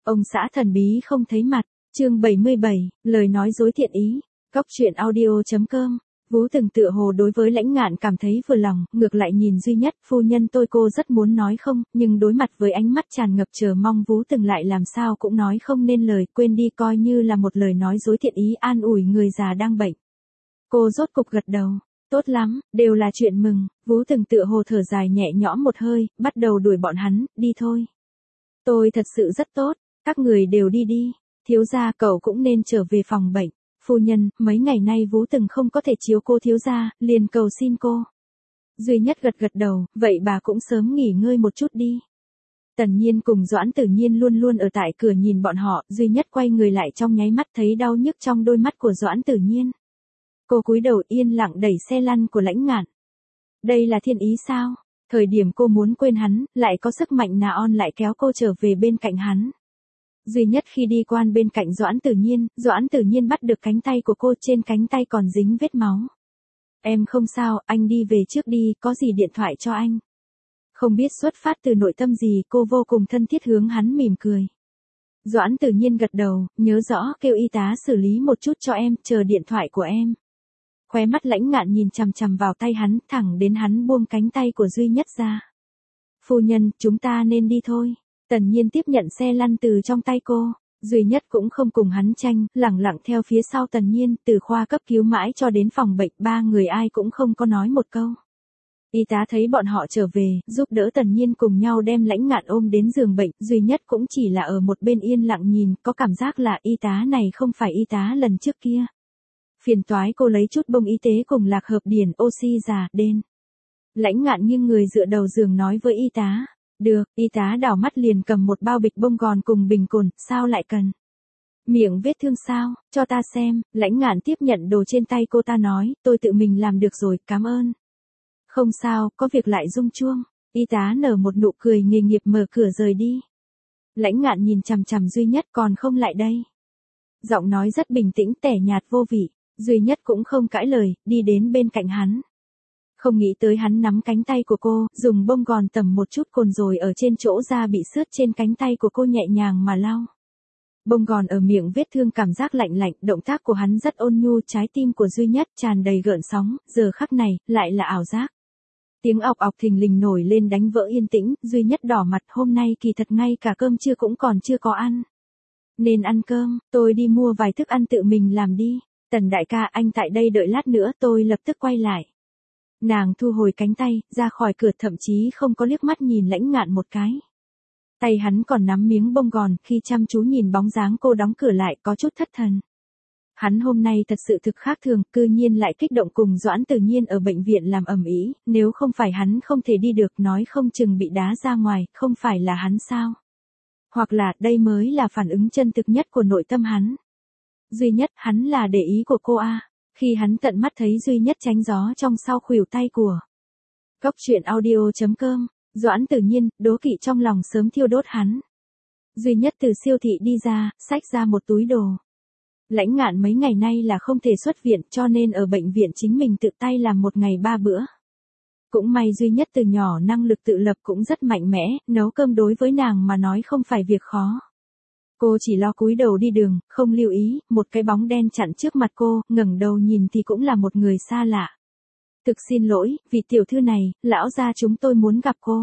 Ông xã thần bí không thấy mặt, chương 77, lời nói dối thiện ý, Góc truyện audio.com. Vú Từng tựa hồ đối với Lãnh Ngạn cảm thấy vừa lòng, ngược lại nhìn Duy Nhất, phu nhân tôi cô rất muốn nói không, nhưng đối mặt với ánh mắt tràn ngập chờ mong Vú Từng lại làm sao cũng nói không nên lời, quên đi coi như là một lời nói dối thiện ý an ủi người già đang bệnh. Cô rốt cục gật đầu, tốt lắm, đều là chuyện mừng, Vú Từng tựa hồ thở dài nhẹ nhõm một hơi, bắt đầu đuổi bọn hắn, đi thôi. Tôi thật sự rất tốt, các người đều đi đi, thiếu gia cậu cũng nên trở về phòng bệnh. Phu nhân, mấy ngày nay Vú Từng không có thể chiếu cô thiếu gia, liền cầu xin cô. Duy Nhất gật gật đầu, vậy bà cũng sớm nghỉ ngơi một chút đi. Tần Nhiên cùng Doãn Tử Nhiên luôn luôn ở tại cửa nhìn bọn họ, Duy Nhất quay người lại trong nháy mắt thấy đau nhức trong đôi mắt của Doãn Tử Nhiên. Cô cúi đầu yên lặng đẩy xe lăn của Lãnh Ngạn. Đây là thiên ý sao? Thời điểm cô muốn quên hắn, lại có sức mạnh nà on lại kéo cô trở về bên cạnh hắn. Duy Nhất khi đi quan bên cạnh Doãn Tử Nhiên bắt được cánh tay của cô, trên cánh tay còn dính vết máu. Em không sao, anh đi về trước đi, có gì điện thoại cho anh. Không biết xuất phát từ nội tâm gì, cô vô cùng thân thiết hướng hắn mỉm cười. Doãn Tử Nhiên gật đầu, nhớ rõ kêu y tá xử lý một chút cho em, chờ điện thoại của em. Khóe mắt Lãnh Ngạn nhìn chằm chằm vào tay hắn, thẳng đến hắn buông cánh tay của Duy Nhất ra. Phu nhân, chúng ta nên đi thôi. Tần Nhiên tiếp nhận xe lăn từ trong tay cô, Duy Nhất cũng không cùng hắn tranh, lẳng lặng theo phía sau Tần Nhiên, từ khoa cấp cứu mãi cho đến phòng bệnh, ba người ai cũng không có nói một câu. Y tá thấy bọn họ trở về, giúp đỡ Tần Nhiên cùng nhau đem Lãnh Ngạn ôm đến giường bệnh, Duy Nhất cũng chỉ là ở một bên yên lặng nhìn, có cảm giác là y tá này không phải y tá lần trước kia. Phiền toái cô lấy chút bông y tế cùng lạc hợp điển oxy già, đen. Lãnh Ngạn nghiêng người dựa đầu giường nói với y tá. Được, y tá đảo mắt liền cầm một bao bịch bông gòn cùng bình cồn, sao lại cần? Miệng vết thương sao, cho ta xem, Lãnh Ngạn tiếp nhận đồ trên tay cô ta nói, tôi tự mình làm được rồi, cảm ơn. Không sao, có việc lại rung chuông, y tá nở một nụ cười nghề nghiệp mở cửa rời đi. Lãnh Ngạn nhìn chằm chằm Duy Nhất còn không lại đây. Giọng nói rất bình tĩnh tẻ nhạt vô vị, Duy Nhất cũng không cãi lời, đi đến bên cạnh hắn. Không nghĩ tới hắn nắm cánh tay của cô, dùng bông gòn tẩm một chút cồn rồi ở trên chỗ da bị xước trên cánh tay của cô nhẹ nhàng mà lau. Bông gòn ở miệng vết thương cảm giác lạnh lạnh, động tác của hắn rất ôn nhu, trái tim của Duy Nhất tràn đầy gợn sóng, giờ khắc này, lại là ảo giác. Tiếng ọc ọc thình lình nổi lên đánh vỡ yên tĩnh, Duy Nhất đỏ mặt, hôm nay kỳ thật ngay cả cơm trưa cũng còn chưa có ăn. Nên ăn cơm, tôi đi mua vài thức ăn tự mình làm đi. Tần đại ca, anh tại đây đợi lát nữa tôi lập tức quay lại. Nàng thu hồi cánh tay, ra khỏi cửa, thậm chí không có liếc mắt nhìn Lãnh Ngạn một cái. Tay hắn còn nắm miếng bông gòn, khi chăm chú nhìn bóng dáng cô đóng cửa lại có chút thất thần. Hắn hôm nay thật sự thực khác thường, cư nhiên lại kích động cùng Doãn Tử Nhiên ở bệnh viện làm ầm ĩ, nếu không phải hắn không thể đi được nói không chừng bị đá ra ngoài, không phải là hắn sao? Hoặc là đây mới là phản ứng chân thực nhất của nội tâm hắn. Duy Nhất, hắn là để ý của cô a. Khi hắn tận mắt thấy Duy Nhất tránh gió trong sau khuỷu tay của Góc truyện audio.com, Doãn Tử Nhiên, đố kỵ trong lòng sớm thiêu đốt hắn. Duy Nhất từ siêu thị đi ra, xách ra một túi đồ. Lãnh Ngạn mấy ngày nay là không thể xuất viện cho nên ở bệnh viện chính mình tự tay làm một ngày 3 bữa. Cũng may Duy Nhất từ nhỏ năng lực tự lập cũng rất mạnh mẽ, nấu cơm đối với nàng mà nói không phải việc khó. Cô chỉ lo cúi đầu đi đường, không lưu ý, một cái bóng đen chặn trước mặt cô, ngẩng đầu nhìn thì cũng là một người xa lạ. Thực xin lỗi, vị tiểu thư này, lão gia chúng tôi muốn gặp cô.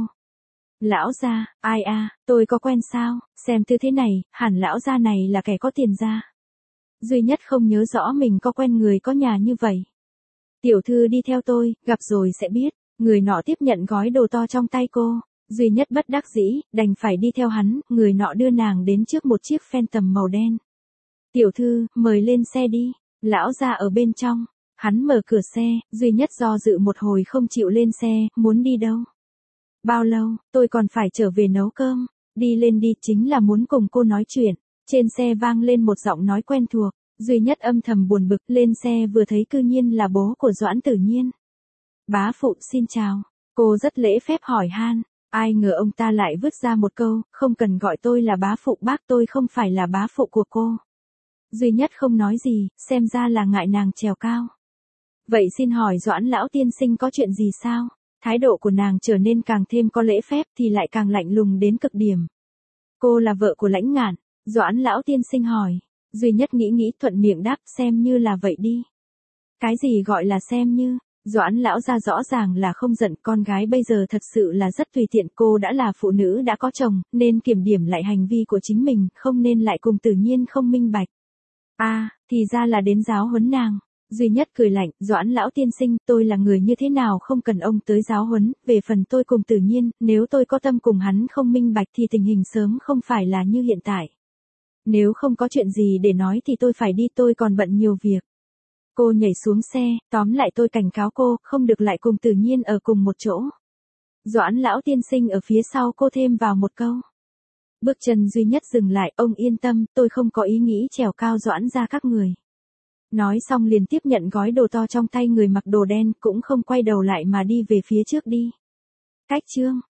Lão gia, ai a, tôi có quen sao, xem tư thế này, hẳn lão gia này là kẻ có tiền gia. Duy Nhất không nhớ rõ mình có quen người có nhà như vậy. Tiểu thư đi theo tôi, gặp rồi sẽ biết, người nọ tiếp nhận gói đồ to trong tay cô. Duy Nhất bất đắc dĩ, đành phải đi theo hắn, người nọ đưa nàng đến trước một chiếc Phantom màu đen. Tiểu thư, mời lên xe đi, lão gia ở bên trong, hắn mở cửa xe, Duy Nhất do dự một hồi không chịu lên xe, muốn đi đâu? Bao lâu, tôi còn phải trở về nấu cơm, đi lên đi, chính là muốn cùng cô nói chuyện. Trên xe vang lên một giọng nói quen thuộc, Duy Nhất âm thầm buồn bực, lên xe vừa thấy cư nhiên là bố của Doãn Tử Nhiên. Bá phụ xin chào, cô rất lễ phép hỏi han. Ai ngờ ông ta lại vứt ra một câu, không cần gọi tôi là bá phụ bác, tôi không phải là bá phụ của cô. Duy Nhất không nói gì, xem ra là ngại nàng trèo cao. Vậy xin hỏi Doãn lão tiên sinh có chuyện gì sao? Thái độ của nàng trở nên càng thêm có lễ phép thì lại càng lạnh lùng đến cực điểm. Cô là vợ của Lãnh Ngạn. Doãn lão tiên sinh hỏi. Duy Nhất nghĩ thuận miệng đáp xem như là vậy đi. Cái gì gọi là xem như? Doãn lão ra rõ ràng là không giận, con gái bây giờ thật sự là rất tùy tiện, cô đã là phụ nữ đã có chồng, nên kiểm điểm lại hành vi của chính mình, không nên lại cùng Tử Nhiên không minh bạch. Thì ra là đến giáo huấn nàng. Duy Nhất cười lạnh, Doãn lão tiên sinh, tôi là người như thế nào không cần ông tới giáo huấn, về phần tôi cùng Tử Nhiên, nếu tôi có tâm cùng hắn không minh bạch thì tình hình sớm không phải là như hiện tại. Nếu không có chuyện gì để nói thì tôi phải đi, tôi còn bận nhiều việc. Cô nhảy xuống xe, tóm lại tôi cảnh cáo cô, không được lại cùng Tử Nhiên ở cùng một chỗ. Doãn lão tiên sinh ở phía sau cô thêm vào một câu. Bước chân Duy Nhất dừng lại, ông yên tâm, tôi không có ý nghĩ trèo cao Doãn ra các người. Nói xong liền tiếp nhận gói đồ to trong tay người mặc đồ đen, cũng không quay đầu lại mà đi về phía trước đi. Cách chương